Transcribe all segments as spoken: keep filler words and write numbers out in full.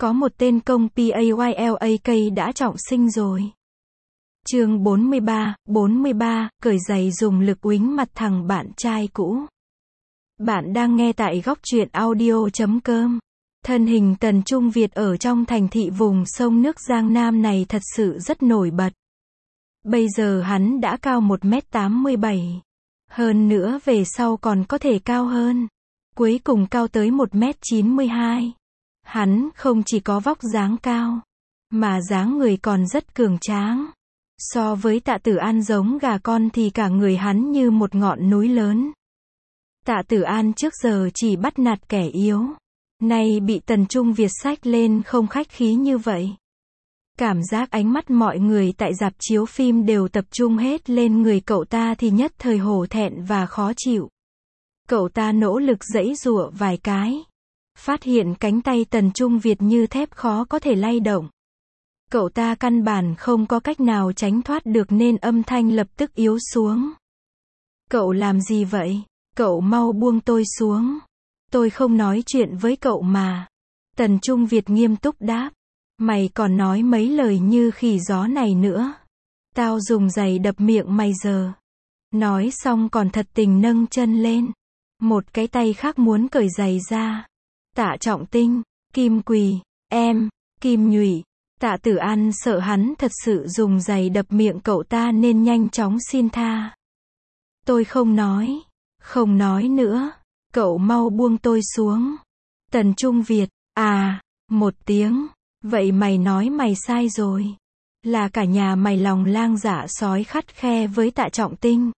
Có một tên công Paylak đã trọng sinh rồi. Chương bốn mươi ba, bốn mươi ba, cởi giày dùng lực uýnh mặt thằng bạn trai cũ. Bạn đang nghe tại góc truyện audio chấm com. Thân hình Tần Trung Việt ở trong thành thị vùng sông nước Giang Nam này thật sự rất nổi bật. Bây giờ hắn đã cao một mét tám mươi bảy. Hơn nữa về sau còn có thể cao hơn. Cuối cùng cao tới một mét chín mươi hai. Hắn không chỉ có vóc dáng cao, mà dáng người còn rất cường tráng. So với Tạ Tử An giống gà con thì cả người hắn như một ngọn núi lớn. Tạ Tử An trước giờ chỉ bắt nạt kẻ yếu. Nay bị Tần Trung Việt xách lên không khách khí như vậy. Cảm giác ánh mắt mọi người tại rạp chiếu phim đều tập trung hết lên người cậu ta thì nhất thời hổ thẹn và khó chịu. Cậu ta nỗ lực giãy giụa vài cái. Phát hiện cánh tay Tần Trung Việt như thép khó có thể lay động. Cậu ta căn bản không có cách nào tránh thoát được nên âm thanh lập tức yếu xuống. Cậu làm gì vậy? Cậu mau buông tôi xuống. Tôi không nói chuyện với cậu mà. Tần Trung Việt nghiêm túc đáp. Mày còn nói mấy lời như khỉ gió này nữa. Tao dùng giày đập miệng mày giờ. Nói xong còn thật tình nâng chân lên. Một cái tay khác muốn cởi giày ra. Tạ Trọng Tinh, Kim Quỳ, em, Kim Nhụy. Tạ Tử An sợ hắn thật sự dùng giày đập miệng cậu ta nên nhanh chóng xin tha. Tôi không nói, không nói nữa, cậu mau buông tôi xuống. Tần Trung Việt, à, một tiếng, vậy mày nói mày sai rồi. Là cả nhà mày lòng lang dạ sói khắt khe với Tạ Trọng Tinh.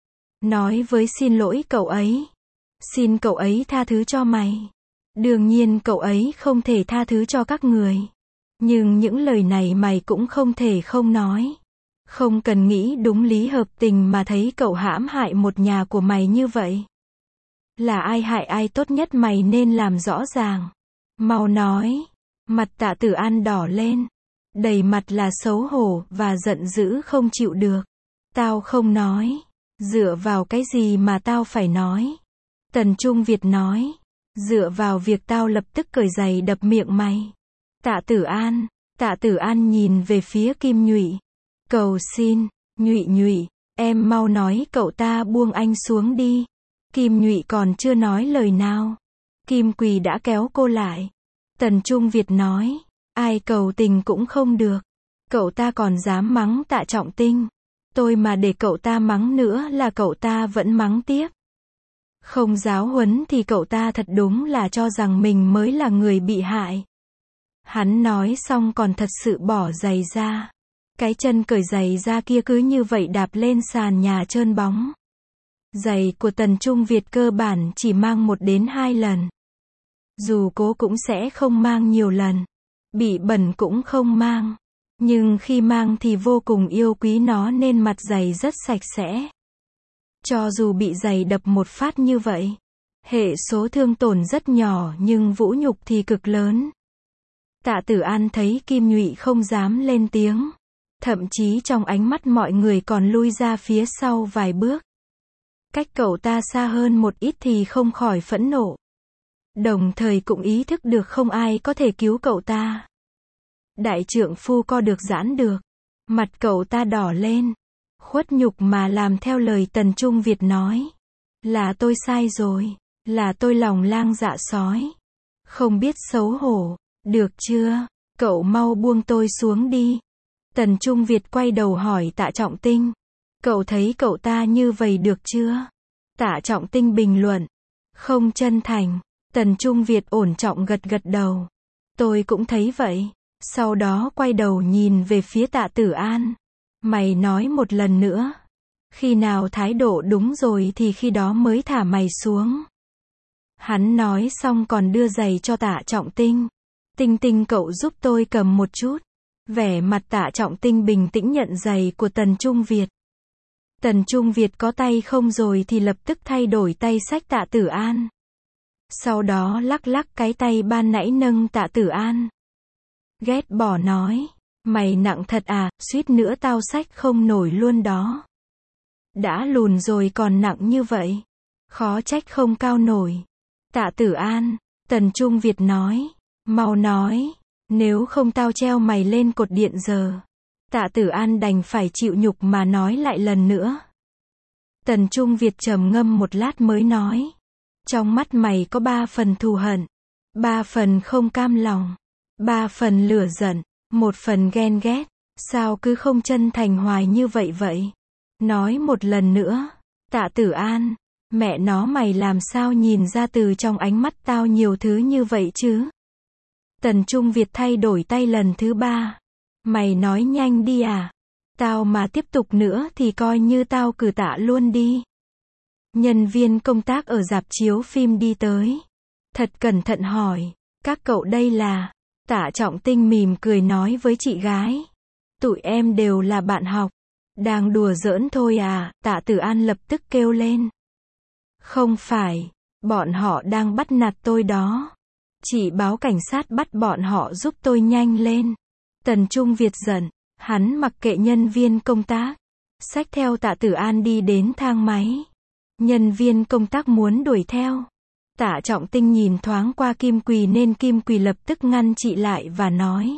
Nói với xin lỗi cậu ấy. Xin cậu ấy tha thứ cho mày. Đương nhiên cậu ấy không thể tha thứ cho các người. Nhưng những lời này mày cũng không thể không nói. Không cần nghĩ đúng lý hợp tình mà thấy cậu hãm hại một nhà của mày như vậy. Là ai hại ai tốt nhất mày nên làm rõ ràng. Mau nói. Mặt Tạ Tử An đỏ lên. Đầy mặt là xấu hổ và giận dữ không chịu được. Tao không nói. Dựa vào cái gì mà tao phải nói? Tần Trung Việt nói. Dựa vào việc tao lập tức cởi giày đập miệng mày. Tạ Tử An, Tạ Tử An nhìn về phía Kim Nhụy. Cầu xin, Nhụy Nhụy, em mau nói cậu ta buông anh xuống đi. Kim Nhụy còn chưa nói lời nào. Kim Quỳ đã kéo cô lại. Tần Trung Việt nói, ai cầu tình cũng không được. Cậu ta còn dám mắng Tạ Trọng Tinh. Tôi mà để cậu ta mắng nữa là cậu ta vẫn mắng tiếp. Không giáo huấn thì cậu ta thật đúng là cho rằng mình mới là người bị hại. Hắn nói xong còn thật sự bỏ giày ra. Cái chân cởi giày ra kia cứ như vậy đạp lên sàn nhà trơn bóng. Giày của Tần Trung Việt cơ bản chỉ mang một đến hai lần. Dù cố cũng sẽ không mang nhiều lần. Bị bẩn cũng không mang. Nhưng khi mang thì vô cùng yêu quý nó nên mặt giày rất sạch sẽ. Cho dù bị giày đập một phát như vậy, hệ số thương tổn rất nhỏ nhưng vũ nhục thì cực lớn. Tạ Tử An thấy Kim Nhụy không dám lên tiếng. Thậm chí trong ánh mắt mọi người còn lui ra phía sau vài bước. Cách cậu ta xa hơn một ít thì không khỏi phẫn nộ. Đồng thời cũng ý thức được không ai có thể cứu cậu ta. Đại trượng phu co được giãn được. Mặt cậu ta đỏ lên. Khuất nhục mà làm theo lời Tần Trung Việt nói. Là tôi sai rồi. Là tôi lòng lang dạ sói. Không biết xấu hổ. Được chưa? Cậu mau buông tôi xuống đi. Tần Trung Việt quay đầu hỏi Tạ Trọng Tinh. Cậu thấy cậu ta như vậy được chưa? Tạ Trọng Tinh bình luận. Không chân thành. Tần Trung Việt ổn trọng gật gật đầu. Tôi cũng thấy vậy. Sau đó quay đầu nhìn về phía Tạ Tử An. Mày nói một lần nữa. Khi nào thái độ đúng rồi thì khi đó mới thả mày xuống. Hắn nói xong còn đưa giày cho Tạ Trọng Tinh. Tinh Tinh cậu giúp tôi cầm một chút. Vẻ mặt Tạ Trọng Tinh bình tĩnh nhận giày của Tần Trung Việt. Tần Trung Việt có tay không rồi thì lập tức thay đổi tay xách Tạ Tử An. Sau đó lắc lắc cái tay ban nãy nâng Tạ Tử An. Ghét bỏ nói. Mày nặng thật à, suýt nữa tao xách không nổi luôn đó. Đã lùn rồi còn nặng như vậy. Khó trách không cao nổi. Tạ Tử An, Tần Trung Việt nói. Mau nói. Nếu không tao treo mày lên cột điện giờ. Tạ Tử An đành phải chịu nhục mà nói lại lần nữa. Tần Trung Việt trầm ngâm một lát mới nói. Trong mắt mày có ba phần thù hận, ba phần không cam lòng, ba phần lửa giận, một phần ghen ghét. Sao cứ không chân thành hoài như vậy vậy? Nói một lần nữa. Tạ Tử An, mẹ nó mày làm sao nhìn ra từ trong ánh mắt tao nhiều thứ như vậy chứ? Tần Trung Việt thay đổi tay lần thứ ba. Mày nói nhanh đi à? Tao mà tiếp tục nữa thì coi như tao cử tạ luôn đi. Nhân viên công tác ở rạp chiếu phim đi tới. Thật cẩn thận hỏi. Các cậu đây là? Tạ Trọng Tinh mỉm cười nói với chị gái. Tụi em đều là bạn học. Đang đùa giỡn thôi à? Tạ Tử An lập tức kêu lên. Không phải, bọn họ đang bắt nạt tôi đó. Chị báo cảnh sát bắt bọn họ giúp tôi nhanh lên. Tần Trung Việt giận, hắn mặc kệ nhân viên công tác, xách theo Tạ Tử An đi đến thang máy. Nhân viên công tác muốn đuổi theo. Tạ Trọng Tinh nhìn thoáng qua Kim Quỳ nên Kim Quỳ lập tức ngăn chị lại và nói.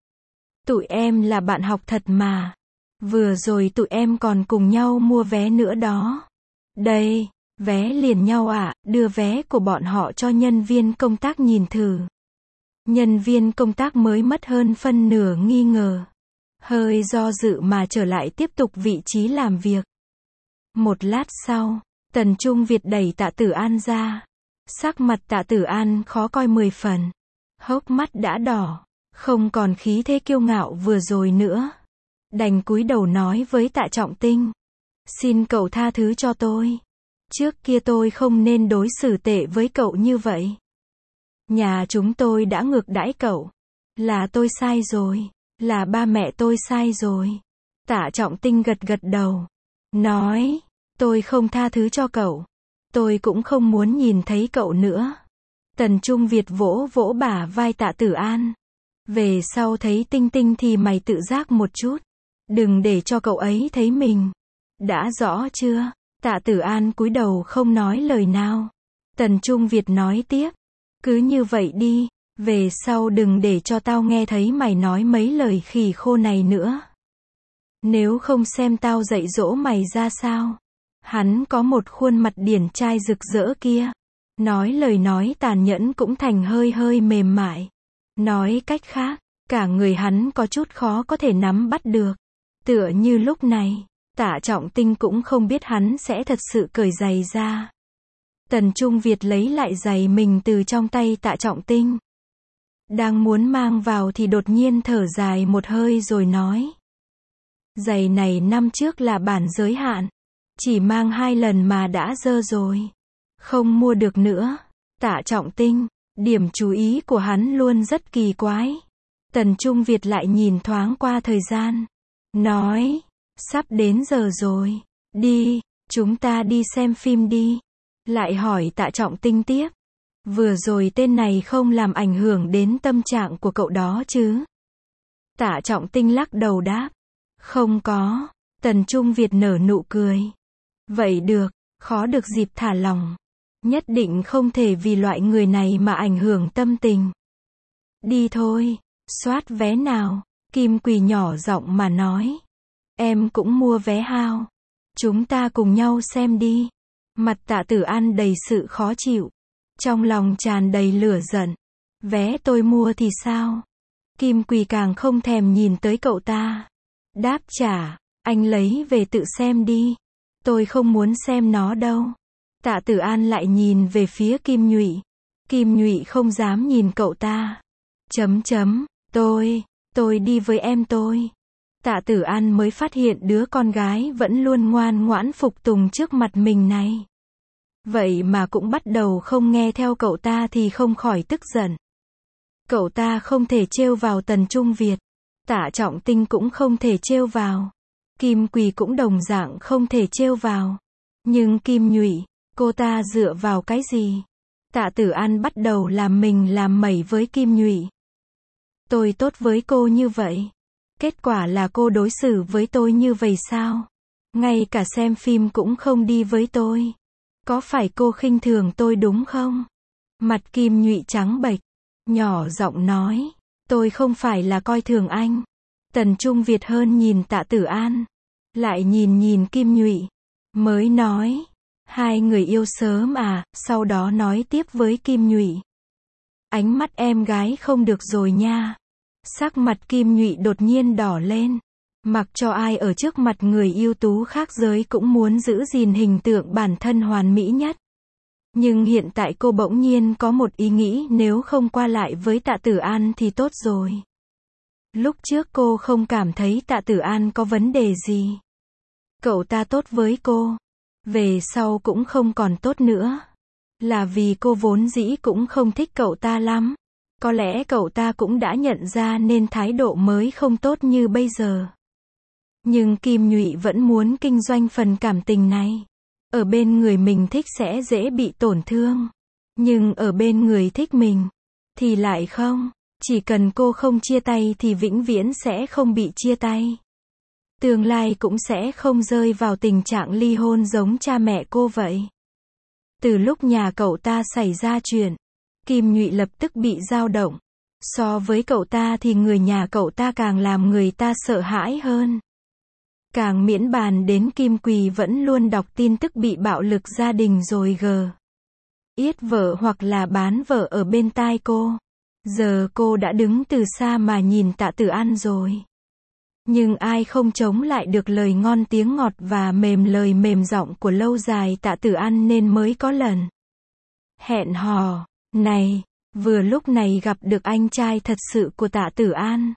Tụi em là bạn học thật mà. Vừa rồi tụi em còn cùng nhau mua vé nữa đó. Đây, vé liền nhau ạ, đưa vé của bọn họ cho nhân viên công tác nhìn thử. Nhân viên công tác mới mất hơn phân nửa nghi ngờ. Hơi do dự mà trở lại tiếp tục vị trí làm việc. Một lát sau, Tần Trung Việt đẩy Tạ Tử An ra. Sắc mặt Tạ Tử An khó coi mười phần. Hốc mắt đã đỏ, không còn khí thế kiêu ngạo vừa rồi nữa. Đành cúi đầu nói với Tạ Trọng Tinh. Xin cậu tha thứ cho tôi. Trước kia tôi không nên đối xử tệ với cậu như vậy. Nhà chúng tôi đã ngược đãi cậu. Là tôi sai rồi. Là ba mẹ tôi sai rồi. Tạ Trọng Tinh gật gật đầu. Nói, tôi không tha thứ cho cậu. Tôi cũng không muốn nhìn thấy cậu nữa. Tần Trung Việt vỗ vỗ bả vai Tạ Tử An. Về sau thấy Tinh Tinh thì mày tự giác một chút. Đừng để cho cậu ấy thấy mình. Đã rõ chưa? Tạ Tử An cúi đầu không nói lời nào. Tần Trung Việt nói tiếp. Cứ như vậy đi. Về sau đừng để cho tao nghe thấy mày nói mấy lời khỉ khô này nữa. Nếu không xem tao dạy dỗ mày ra sao. Hắn có một khuôn mặt điển trai rực rỡ kia. Nói lời nói tàn nhẫn cũng thành hơi hơi mềm mại. Nói cách khác, cả người hắn có chút khó có thể nắm bắt được. Tựa như lúc này, Tạ Trọng Tinh cũng không biết hắn sẽ thật sự cởi giày ra. Tần Trung Việt lấy lại giày mình từ trong tay Tạ Trọng Tinh. Đang muốn mang vào thì đột nhiên thở dài một hơi rồi nói. Giày này năm trước là bản giới hạn. Chỉ mang hai lần mà đã dơ rồi. Không mua được nữa. Tạ Trọng Tinh, điểm chú ý của hắn luôn rất kỳ quái. Tần Trung Việt lại nhìn thoáng qua thời gian. Nói, sắp đến giờ rồi. Đi, chúng ta đi xem phim đi. Lại hỏi Tạ Trọng Tinh tiếp. Vừa rồi tên này không làm ảnh hưởng đến tâm trạng của cậu đó chứ? Tạ Trọng Tinh lắc đầu đáp. Không có. Tần Trung Việt nở nụ cười. Vậy được, khó được dịp thả lòng. Nhất định không thể vì loại người này mà ảnh hưởng tâm tình. Đi thôi, soát vé nào. Kim Quỳ nhỏ giọng mà nói. Em cũng mua vé hao. Chúng ta cùng nhau xem đi. Mặt Tạ Tử An đầy sự khó chịu. Trong lòng tràn đầy lửa giận. Vé tôi mua thì sao? Kim Quỳ càng không thèm nhìn tới cậu ta. Đáp trả, anh lấy về tự xem đi. Tôi không muốn xem nó đâu. Tạ Tử An lại nhìn về phía Kim Nhụy. Kim Nhụy không dám nhìn cậu ta. Chấm chấm, tôi, tôi đi với em tôi. Tạ Tử An mới phát hiện đứa con gái vẫn luôn ngoan ngoãn phục tùng trước mặt mình này. Vậy mà cũng bắt đầu không nghe theo cậu ta thì không khỏi tức giận. Cậu ta không thể trêu vào Tần Trung Việt. Tạ Trọng Tinh cũng không thể trêu vào. Kim Quỳ cũng đồng dạng không thể trêu vào. Nhưng Kim Nhụy, cô ta dựa vào cái gì? Tạ Tử An bắt đầu làm mình làm mẩy với Kim Nhụy. Tôi tốt với cô như vậy. Kết quả là cô đối xử với tôi như vậy sao? Ngay cả xem phim cũng không đi với tôi. Có phải cô khinh thường tôi đúng không? Mặt Kim Nhụy trắng bệch, nhỏ giọng nói. Tôi không phải là coi thường anh. Tần Trung Việt hơn nhìn Tạ Tử An. Lại nhìn nhìn Kim Nhụy. Mới nói. Hai người yêu sớm à, sau đó nói tiếp với Kim Nhụy. Ánh mắt em gái không được rồi nha. Sắc mặt Kim Nhụy đột nhiên đỏ lên. Mặc cho ai ở trước mặt người yêu tú khác giới cũng muốn giữ gìn hình tượng bản thân hoàn mỹ nhất. Nhưng hiện tại cô bỗng nhiên có một ý nghĩ nếu không qua lại với Tạ Tử An thì tốt rồi. Lúc trước cô không cảm thấy Tạ Tử An có vấn đề gì. Cậu ta tốt với cô. Về sau cũng không còn tốt nữa. Là vì cô vốn dĩ cũng không thích cậu ta lắm. Có lẽ cậu ta cũng đã nhận ra nên thái độ mới không tốt như bây giờ. Nhưng Kim Nhụy vẫn muốn kinh doanh phần cảm tình này. Ở bên người mình thích sẽ dễ bị tổn thương. Nhưng ở bên người thích mình thì lại không. Chỉ cần cô không chia tay thì vĩnh viễn sẽ không bị chia tay. Tương lai cũng sẽ không rơi vào tình trạng ly hôn giống cha mẹ cô vậy. Từ lúc nhà cậu ta xảy ra chuyện, Kim Nhụy lập tức bị dao động. So với cậu ta thì người nhà cậu ta càng làm người ta sợ hãi hơn. Càng miễn bàn đến Kim Quỳ vẫn luôn đọc tin tức bị bạo lực gia đình rồi gờ. Yết vợ hoặc là bán vợ ở bên tai cô. Giờ cô đã đứng từ xa mà nhìn Tạ Tử An rồi. Nhưng ai không chống lại được lời ngon tiếng ngọt và mềm lời mềm giọng của lâu dài Tạ Tử An nên mới có lần hẹn hò này. Vừa lúc này gặp được anh trai thật sự của Tạ Tử An.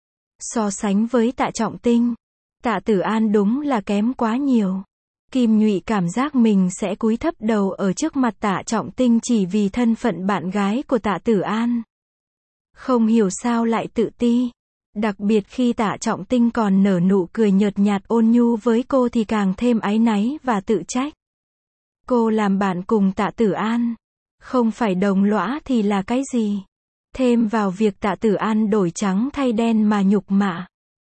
So sánh với Tạ Trọng Tinh, Tạ Tử An đúng là kém quá nhiều. Kim Nhụy cảm giác mình sẽ cúi thấp đầu ở trước mặt Tạ Trọng Tinh chỉ vì thân phận bạn gái của Tạ Tử An. Không hiểu sao lại tự ti. Đặc biệt khi Tạ Trọng Tinh còn nở nụ cười nhợt nhạt ôn nhu với cô thì càng thêm áy náy và tự trách. Cô làm bạn cùng Tạ Tử An. Không phải đồng lõa thì là cái gì? Thêm vào việc Tạ Tử An đổi trắng thay đen mà nhục mạ.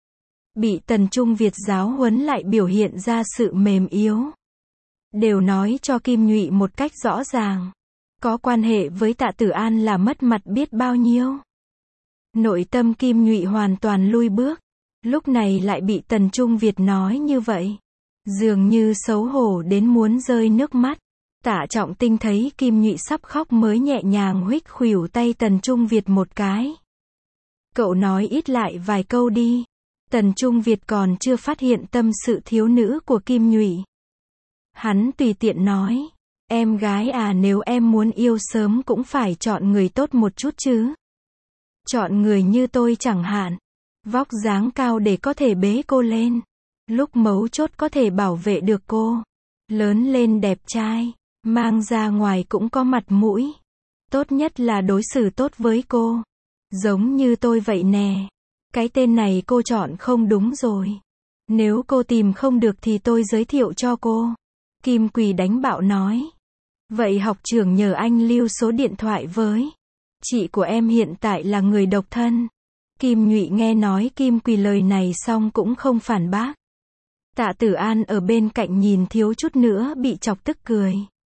Bị Tần Trung Việt giáo huấn lại biểu hiện ra sự mềm yếu. Đều nói cho Kim Nhụy một cách rõ ràng. Có quan hệ với Tạ Tử An là mất mặt biết bao nhiêu. Nội tâm Kim Nhụy hoàn toàn lui bước. Lúc này lại bị Tần Trung Việt nói như vậy. Dường như xấu hổ đến muốn rơi nước mắt. Tạ Trọng Tinh thấy Kim Nhụy sắp khóc mới nhẹ nhàng huých khuỷu tay Tần Trung Việt một cái. Cậu nói ít lại vài câu đi. Tần Trung Việt còn chưa phát hiện tâm sự thiếu nữ của Kim Nhụy. Hắn tùy tiện nói. Em gái à, nếu em muốn yêu sớm cũng phải chọn người tốt một chút chứ. Chọn người như tôi chẳng hạn. Vóc dáng cao để có thể bế cô lên. Lúc mấu chốt có thể bảo vệ được cô. Lớn lên đẹp trai. Mang ra ngoài cũng có mặt mũi. Tốt nhất là đối xử tốt với cô. Giống như tôi vậy nè. Cái tên này cô chọn không đúng rồi. Nếu cô tìm không được thì tôi giới thiệu cho cô. Kim Quỳ đánh bạo nói. Vậy học trưởng nhờ anh lưu số điện thoại với. Chị của em hiện tại là người độc thân. Kim Nhụy nghe nói Kim Quỳ lời này xong cũng không phản bác. Tạ Tử An ở bên cạnh nhìn thiếu chút nữa bị chọc tức cười.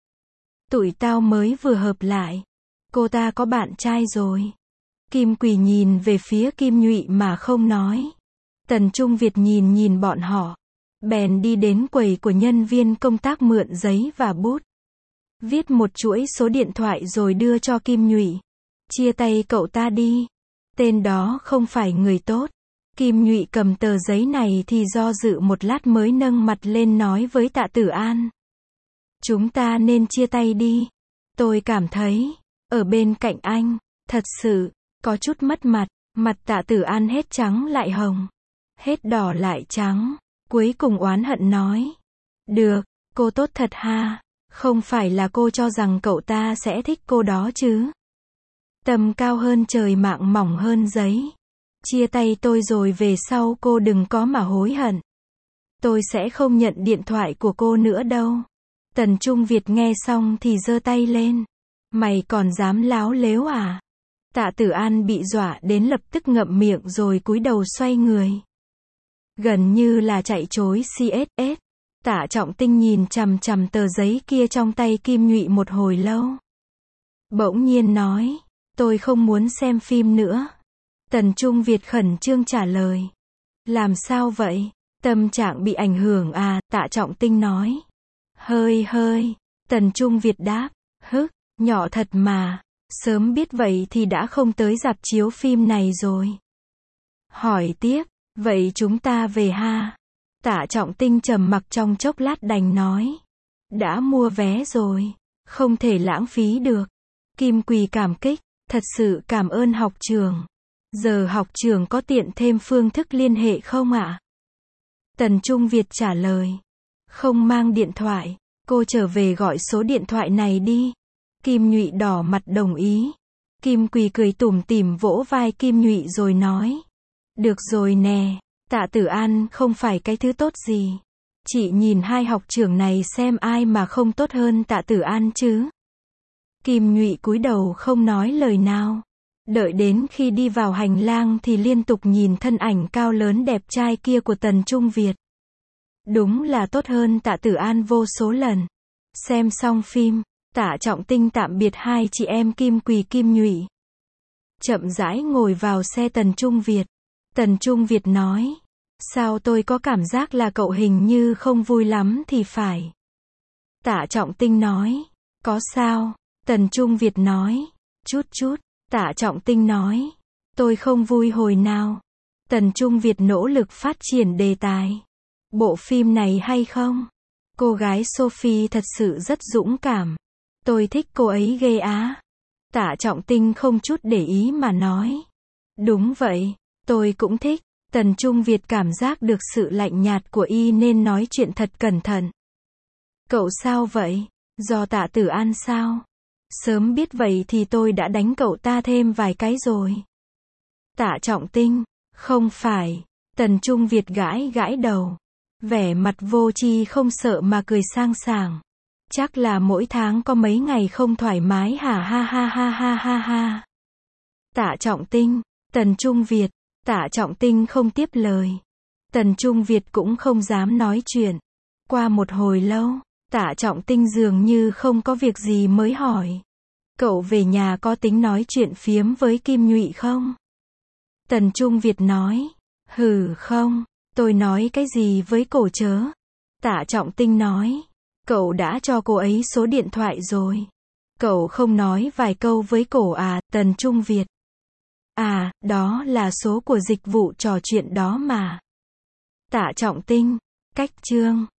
Tụi tao mới vừa hợp lại. Cô ta có bạn trai rồi. Kim Quỳ nhìn về phía Kim Nhụy mà không nói. Tần Trung Việt nhìn nhìn bọn họ. Bèn đi đến quầy của nhân viên công tác mượn giấy và bút. Viết một chuỗi số điện thoại rồi đưa cho Kim Nhụy. Chia tay cậu ta đi. Tên đó không phải người tốt. Kim Nhụy cầm tờ giấy này thì do dự một lát mới nâng mặt lên nói với Tạ Tử An. Chúng ta nên chia tay đi. Tôi cảm thấy, ở bên cạnh anh, thật sự, có chút mất mặt. Mặt Tạ Tử An hết trắng lại hồng. Hết đỏ lại trắng. Cuối cùng oán hận nói. Được, cô tốt thật ha. Không phải là cô cho rằng cậu ta sẽ thích cô đó chứ. Tầm cao hơn trời mạng mỏng hơn giấy. Chia tay tôi rồi về sau cô đừng có mà hối hận. Tôi sẽ không nhận điện thoại của cô nữa đâu. Tần Trung Việt nghe xong thì giơ tay lên. Mày còn dám láo lếu à? Tạ Tử An bị dọa đến lập tức ngậm miệng rồi cúi đầu xoay người. Gần như là chạy trối xê ét ét. Tạ Trọng Tinh nhìn chằm chằm tờ giấy kia trong tay Kim Nhụy một hồi lâu. Bỗng nhiên nói. Tôi không muốn xem phim nữa. Tần Trung Việt khẩn trương trả lời. Làm sao vậy? Tâm trạng bị ảnh hưởng à, Tạ Trọng Tinh nói. Hơi hơi. Tần Trung Việt đáp. Hức, nhỏ thật mà. Sớm biết vậy thì đã không tới rạp chiếu phim này rồi. Hỏi tiếp. Vậy chúng ta về ha? Tạ Trọng Tinh trầm mặc trong chốc lát đành nói. Đã mua vé rồi. Không thể lãng phí được. Kim Quỳ cảm kích. Thật sự cảm ơn học trưởng. Giờ học trưởng có tiện thêm phương thức liên hệ không ạ? Tần Trung Việt trả lời. Không mang điện thoại. Cô trở về gọi số điện thoại này đi. Kim Nhụy đỏ mặt đồng ý. Kim Quỳ cười tủm tỉm vỗ vai Kim Nhụy rồi nói. Được rồi nè. Tạ Tử An không phải cái thứ tốt gì. Chị nhìn hai học trưởng này xem ai mà không tốt hơn Tạ Tử An chứ. Kim Nhụy cúi đầu không nói lời nào. Đợi đến khi đi vào hành lang thì liên tục nhìn thân ảnh cao lớn đẹp trai kia của Tần Trung Việt. Đúng là tốt hơn Tạ Tử An vô số lần. Xem xong phim, Tạ Trọng Tinh tạm biệt hai chị em Kim Quỳ Kim Nhụy. Chậm rãi ngồi vào xe Tần Trung Việt. Tần Trung Việt nói. Sao tôi có cảm giác là cậu hình như không vui lắm thì phải. Tạ Trọng Tinh nói. Có sao? Tần Trung Việt nói. Chút chút. Tạ Trọng Tinh nói. Tôi không vui hồi nào. Tần Trung Việt nỗ lực phát triển đề tài. Bộ phim này hay không? Cô gái Sophie thật sự rất dũng cảm. Tôi thích cô ấy ghê á. Tạ Trọng Tinh không chút để ý mà nói. Đúng vậy, tôi cũng thích. Tần Trung Việt cảm giác được sự lạnh nhạt của y nên nói chuyện thật cẩn thận. Cậu sao vậy? Do Tạ Tử An sao? Sớm biết vậy thì tôi đã đánh cậu ta thêm vài cái rồi. Tạ Trọng Tinh. Không phải. Tần Trung Việt gãi gãi đầu. Vẻ mặt vô tri không sợ mà cười sang sảng. Chắc là mỗi tháng có mấy ngày không thoải mái hả ha ha ha ha ha ha. Tạ Trọng Tinh. Tần Trung Việt. Tạ Trọng Tinh không tiếp lời. Tần Trung Việt cũng không dám nói chuyện. Qua một hồi lâu, Tạ Trọng Tinh dường như không có việc gì mới hỏi. Cậu về nhà có tính nói chuyện phiếm với Kim Nhụy không? Tần Trung Việt nói. Hừ không, tôi nói cái gì với cổ chớ? Tạ Trọng Tinh nói. Cậu đã cho cô ấy số điện thoại rồi. Cậu không nói vài câu với cổ à? Tần Trung Việt. À, đó là số của dịch vụ trò chuyện đó mà. Tạ Trọng Tinh. Cách chương.